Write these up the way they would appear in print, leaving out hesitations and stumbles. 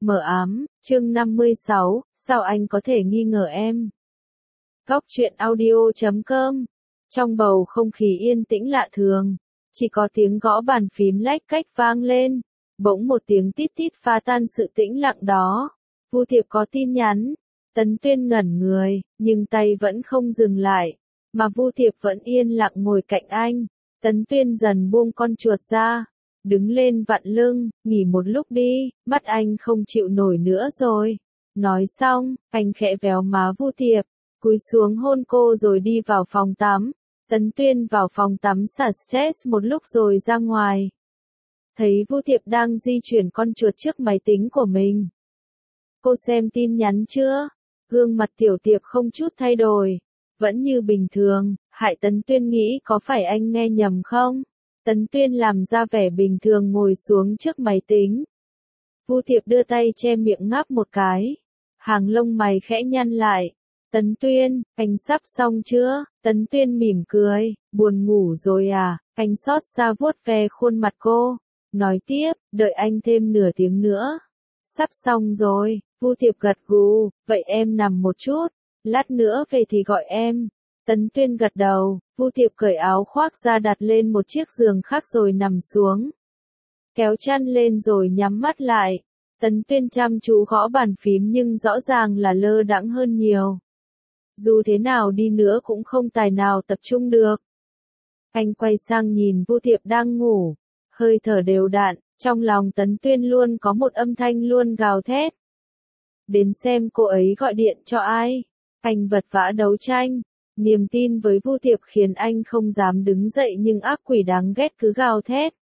Mờ ám, chương 56, sao anh có thể nghi ngờ em? Góc truyện audio.com. Trong bầu không khí yên tĩnh lạ thường, chỉ có tiếng gõ bàn phím lách cách vang lên, bỗng một tiếng tít tít phá tan sự tĩnh lặng đó. Vu Thiệp có tin nhắn. Tấn Tuyên ngẩn người, nhưng tay vẫn không dừng lại, mà Vu Thiệp vẫn yên lặng ngồi cạnh anh. Tấn Tuyên dần buông con chuột ra, đứng lên vặn lưng, nghỉ một lúc đi, mắt anh không chịu nổi nữa rồi. Nói xong, anh khẽ véo má Vu Thiệp, cúi xuống hôn cô rồi đi vào phòng tắm. Tấn Tuyên vào phòng tắm xả stress một lúc rồi ra ngoài. Thấy Vu Thiệp đang di chuyển con chuột trước máy tính của mình. Cô xem tin nhắn chưa? Gương mặt Tiểu Tiệp không chút thay đổi, vẫn như bình thường, hại Tấn Tuyên nghĩ có phải anh nghe nhầm không? Tấn Tuyên làm ra vẻ bình thường ngồi xuống trước máy tính. Vu Thiệp đưa tay che miệng ngáp một cái. Hàng lông mày khẽ nhăn lại. Tấn Tuyên, anh sắp xong chưa? Tấn Tuyên mỉm cười, buồn ngủ rồi à? Anh xót xa vuốt ve khuôn mặt cô. Nói tiếp, đợi anh thêm nửa tiếng nữa. Sắp xong rồi, Vu Thiệp gật gù, vậy em nằm một chút, lát nữa về thì gọi em. Tấn Tuyên gật đầu, Vu Thiệp cởi áo khoác ra đặt lên một chiếc giường khác rồi nằm xuống. Kéo chăn lên rồi nhắm mắt lại. Tấn Tuyên chăm chú gõ bàn phím nhưng rõ ràng là lơ đãng hơn nhiều. Dù thế nào đi nữa cũng không tài nào tập trung được. Anh quay sang nhìn Vu Thiệp đang ngủ, hơi thở đều đặn, trong lòng Tấn Tuyên luôn có một âm thanh luôn gào thét. Đến xem cô ấy gọi điện cho ai. Anh vật vã đấu tranh. Niềm tin với Vu Thiệp khiến anh không dám đứng dậy nhưng ác quỷ đáng ghét cứ gào thét.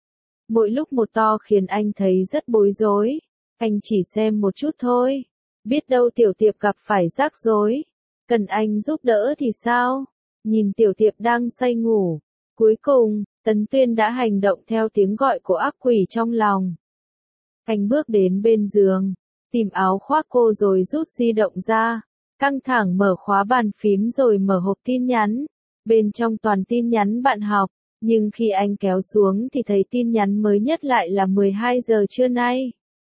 Mỗi lúc một to khiến anh thấy rất bối rối. Anh chỉ xem một chút thôi. Biết đâu Tiểu Tiệp gặp phải rắc rối. Cần anh giúp đỡ thì sao? Nhìn Tiểu Tiệp đang say ngủ. Cuối cùng, Tấn Tuyên đã hành động theo tiếng gọi của ác quỷ trong lòng. Anh bước đến bên giường, tìm áo khoác cô rồi rút di động ra. Căng thẳng mở khóa bàn phím rồi mở hộp tin nhắn. Bên trong toàn tin nhắn bạn học, nhưng khi anh kéo xuống thì thấy tin nhắn mới nhất lại là 12 giờ trưa nay.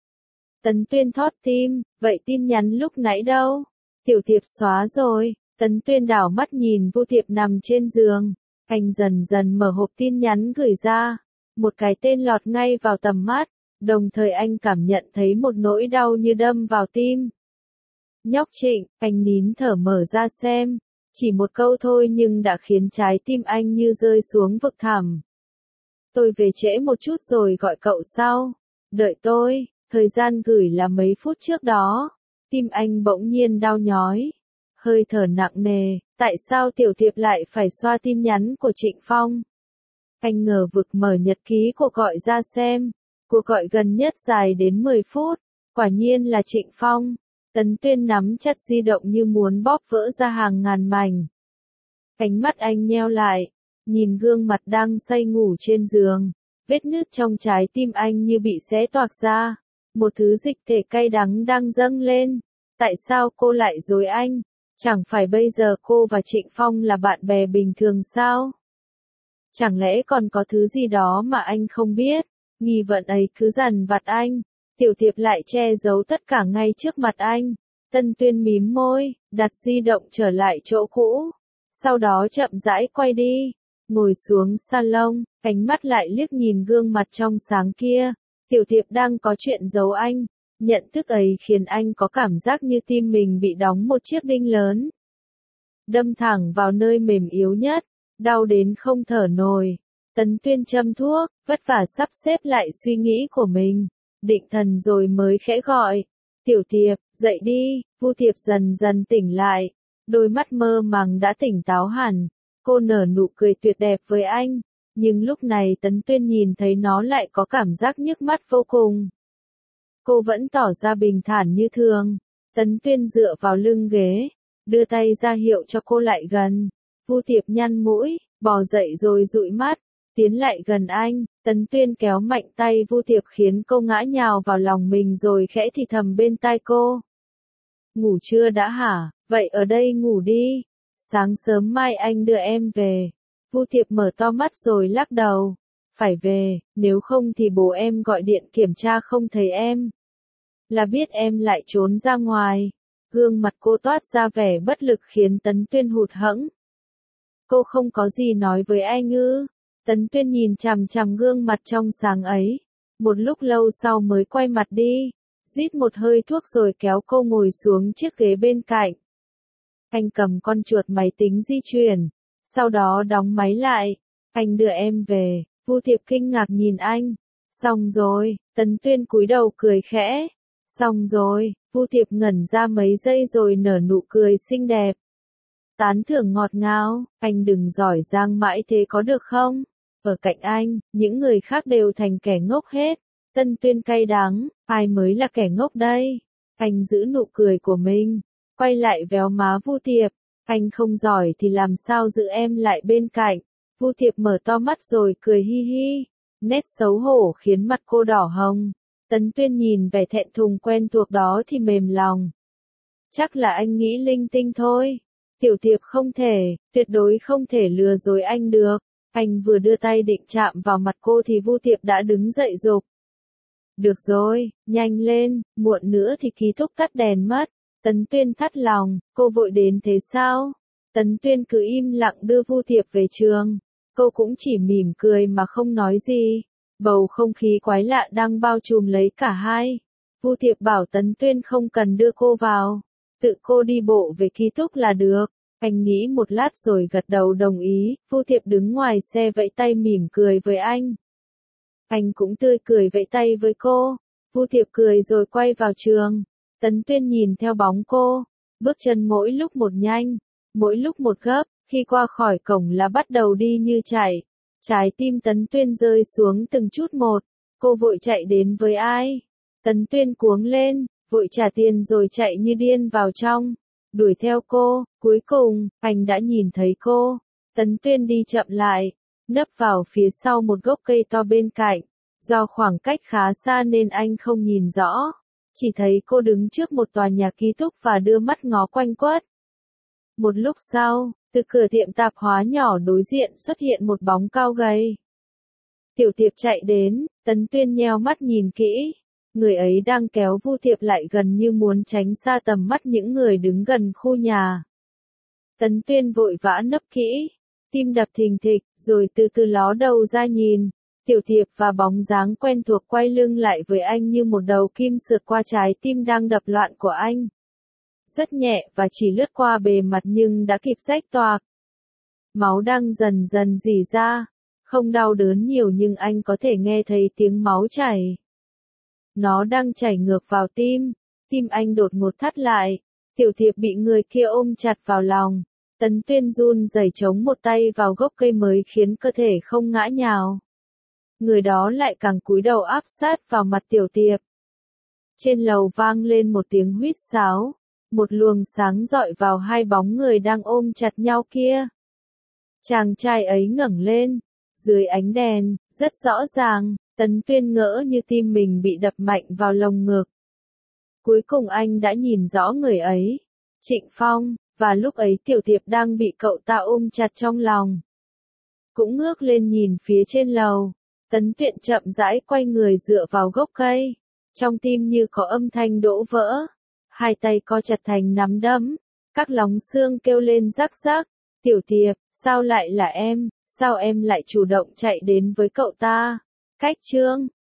Tấn Tuyên thót tim, vậy tin nhắn lúc nãy đâu? Tiểu Tiệp xóa rồi. Tấn Tuyên đảo mắt nhìn Vu Thiệp nằm trên giường. Anh dần dần mở hộp tin nhắn gửi ra. Một cái tên lọt ngay vào tầm mắt, đồng thời anh cảm nhận thấy một nỗi đau như đâm vào tim. Nhóc Trịnh, anh nín thở mở ra xem. Chỉ một câu thôi nhưng đã khiến trái tim anh như rơi xuống vực thẳm. Tôi về trễ một chút rồi gọi cậu sau. Đợi tôi, thời gian gửi là mấy phút trước đó. Tim anh bỗng nhiên đau nhói. Hơi thở nặng nề, tại sao Tiểu Tiệp lại phải xoa tin nhắn của Trịnh Phong? Anh ngờ vực mở nhật ký cuộc gọi ra xem. Cuộc gọi gần nhất dài đến 10 phút. Quả nhiên là Trịnh Phong. Tấn Tuyên nắm chặt di động như muốn bóp vỡ ra hàng ngàn mảnh. Ánh mắt anh nheo lại, nhìn gương mặt đang say ngủ trên giường. Vết nứt trong trái tim anh như bị xé toạc ra. Một thứ dịch thể cay đắng đang dâng lên. Tại sao cô lại dối anh? Chẳng phải bây giờ cô và Trịnh Phong là bạn bè bình thường sao? Chẳng lẽ còn có thứ gì đó mà anh không biết? Nghi vấn ấy cứ dằn vặt anh. Tiểu Tiệp lại che giấu tất cả ngay trước mặt anh. Tấn Tuyên mím môi, đặt di động trở lại chỗ cũ. Sau đó chậm rãi quay đi. Ngồi xuống salon, ánh mắt lại liếc nhìn gương mặt trong sáng kia. Tiểu Tiệp đang có chuyện giấu anh. Nhận thức ấy khiến anh có cảm giác như tim mình bị đóng một chiếc đinh lớn. Đâm thẳng vào nơi mềm yếu nhất, đau đến không thở nổi. Tấn Tuyên châm thuốc, vất vả sắp xếp lại suy nghĩ của mình. Định thần rồi mới khẽ gọi. Tiểu Tiệp, dậy đi. Vu Thiệp dần dần tỉnh lại. Đôi mắt mơ màng đã tỉnh táo hẳn. Cô nở nụ cười tuyệt đẹp với anh. Nhưng lúc này Tấn Tuyên nhìn thấy nó lại có cảm giác nhức mắt vô cùng. Cô vẫn tỏ ra bình thản như thường. Tấn Tuyên dựa vào lưng ghế, đưa tay ra hiệu cho cô lại gần. Vu Thiệp nhăn mũi, bò dậy rồi dụi mắt, tiến lại gần anh. Tấn Tuyên kéo mạnh tay Vu Thiệp khiến cô ngã nhào vào lòng mình rồi khẽ thì thầm bên tai cô. Ngủ chưa đã hả? Vậy ở đây ngủ đi. Sáng sớm mai anh đưa em về. Vu Thiệp mở to mắt rồi lắc đầu. Phải về, nếu không thì bố em gọi điện kiểm tra không thấy em. là biết em lại trốn ra ngoài. Gương mặt cô toát ra vẻ bất lực khiến Tấn Tuyên hụt hẫng. Cô không có gì nói với anh ư? Tấn Tuyên nhìn chằm chằm gương mặt trong sáng ấy. Một lúc lâu sau mới quay mặt đi. Rít một hơi thuốc rồi kéo cô ngồi xuống chiếc ghế bên cạnh. Anh cầm con chuột máy tính di chuyển. Sau đó đóng máy lại. Anh đưa em về. Vu Thiệp kinh ngạc nhìn anh. Xong rồi, Tấn Tuyên cúi đầu cười khẽ. Xong rồi, Vu Thiệp ngẩn ra mấy giây rồi nở nụ cười xinh đẹp. Tán thưởng ngọt ngào, anh đừng giỏi giang mãi thế có được không? Ở cạnh anh, những người khác đều thành kẻ ngốc hết. Tấn Tuyên cay đắng, ai mới là kẻ ngốc đây? Anh giữ nụ cười của mình, quay lại véo má Vu Thiệp. Anh không giỏi thì làm sao giữ em lại bên cạnh? Vu Thiệp mở to mắt rồi cười hi hi. Nét xấu hổ khiến mặt cô đỏ hồng. Tấn Tuyên nhìn vẻ thẹn thùng quen thuộc đó thì mềm lòng. Chắc là anh nghĩ linh tinh thôi. Tiểu Thiệp không thể, tuyệt đối không thể lừa dối anh được. Anh vừa đưa tay định chạm vào mặt cô thì Vu Thiệp đã đứng dậy giục. Được rồi, nhanh lên, muộn nữa thì ký túc tắt đèn mất. Tấn Tuyên thắt lòng, cô vội đến thế sao? Tấn Tuyên cứ im lặng đưa Vu Thiệp về trường. Cô cũng chỉ mỉm cười mà không nói gì. Bầu không khí quái lạ đang bao trùm lấy cả hai. Vu Thiệp bảo Tấn Tuyên không cần đưa cô vào. Tự cô đi bộ về ký túc là được. Anh nghĩ một lát rồi gật đầu đồng ý. Vu Thiệp đứng ngoài xe vẫy tay mỉm cười với anh. Anh cũng tươi cười vẫy tay với cô. Vu Thiệp cười rồi quay vào trường. Tấn Tuyên nhìn theo bóng cô. Bước chân mỗi lúc một nhanh, mỗi lúc một gấp. Khi qua khỏi cổng là bắt đầu đi như chạy. Trái tim Tấn Tuyên rơi xuống từng chút một. Cô vội chạy đến với ai? Tấn Tuyên cuống lên, vội trả tiền rồi chạy như điên vào trong. Đuổi theo cô, cuối cùng, anh đã nhìn thấy cô. Tấn Tuyên đi chậm lại, nấp vào phía sau một gốc cây to bên cạnh. Do khoảng cách khá xa nên anh không nhìn rõ. Chỉ thấy cô đứng trước một tòa nhà ký túc và đưa mắt ngó quanh quất. Một lúc sau, từ cửa tiệm tạp hóa nhỏ đối diện xuất hiện một bóng cao gầy. Tiểu Thiệp chạy đến, Tấn Tuyên nheo mắt nhìn kỹ. Người ấy đang kéo Vu Thiệp lại gần như muốn tránh xa tầm mắt những người đứng gần khu nhà. Tấn Tuyên vội vã nấp kỹ, tim đập thình thịch, rồi từ từ ló đầu ra nhìn. Tiểu Thiệp và bóng dáng quen thuộc quay lưng lại với anh như một đầu kim sượt qua trái tim đang đập loạn của anh. Rất nhẹ và chỉ lướt qua bề mặt nhưng đã kịp rách toạc. Máu đang dần dần rỉ ra. Không đau đớn nhiều nhưng anh có thể nghe thấy tiếng máu chảy. Nó đang chảy ngược vào tim. Tim anh đột ngột thắt lại. Tiểu Thiệp bị người kia ôm chặt vào lòng. Tấn Tuyên run rẩy chống một tay vào gốc cây mới khiến cơ thể không ngã nhào. Người đó lại càng cúi đầu áp sát vào mặt Tiểu Thiệp. Trên lầu vang lên một tiếng huýt sáo. Một luồng sáng rọi vào hai bóng người đang ôm chặt nhau kia. Chàng trai ấy ngẩng lên. Dưới ánh đèn, rất rõ ràng, Tấn Tuyên ngỡ như tim mình bị đập mạnh vào lồng ngực. Cuối cùng anh đã nhìn rõ người ấy. Trịnh Phong, và lúc ấy Tiểu Thiệp đang bị cậu ta ôm chặt trong lòng. Cũng ngước lên nhìn phía trên lầu. Tấn Tuyên chậm rãi quay người dựa vào gốc cây. Trong tim như có âm thanh đổ vỡ. Hai tay co chặt thành nắm đấm. Các lóng xương kêu lên rắc rắc. Tiểu Thiệp, sao lại là em? Sao em lại chủ động chạy đến với cậu ta? Cách chương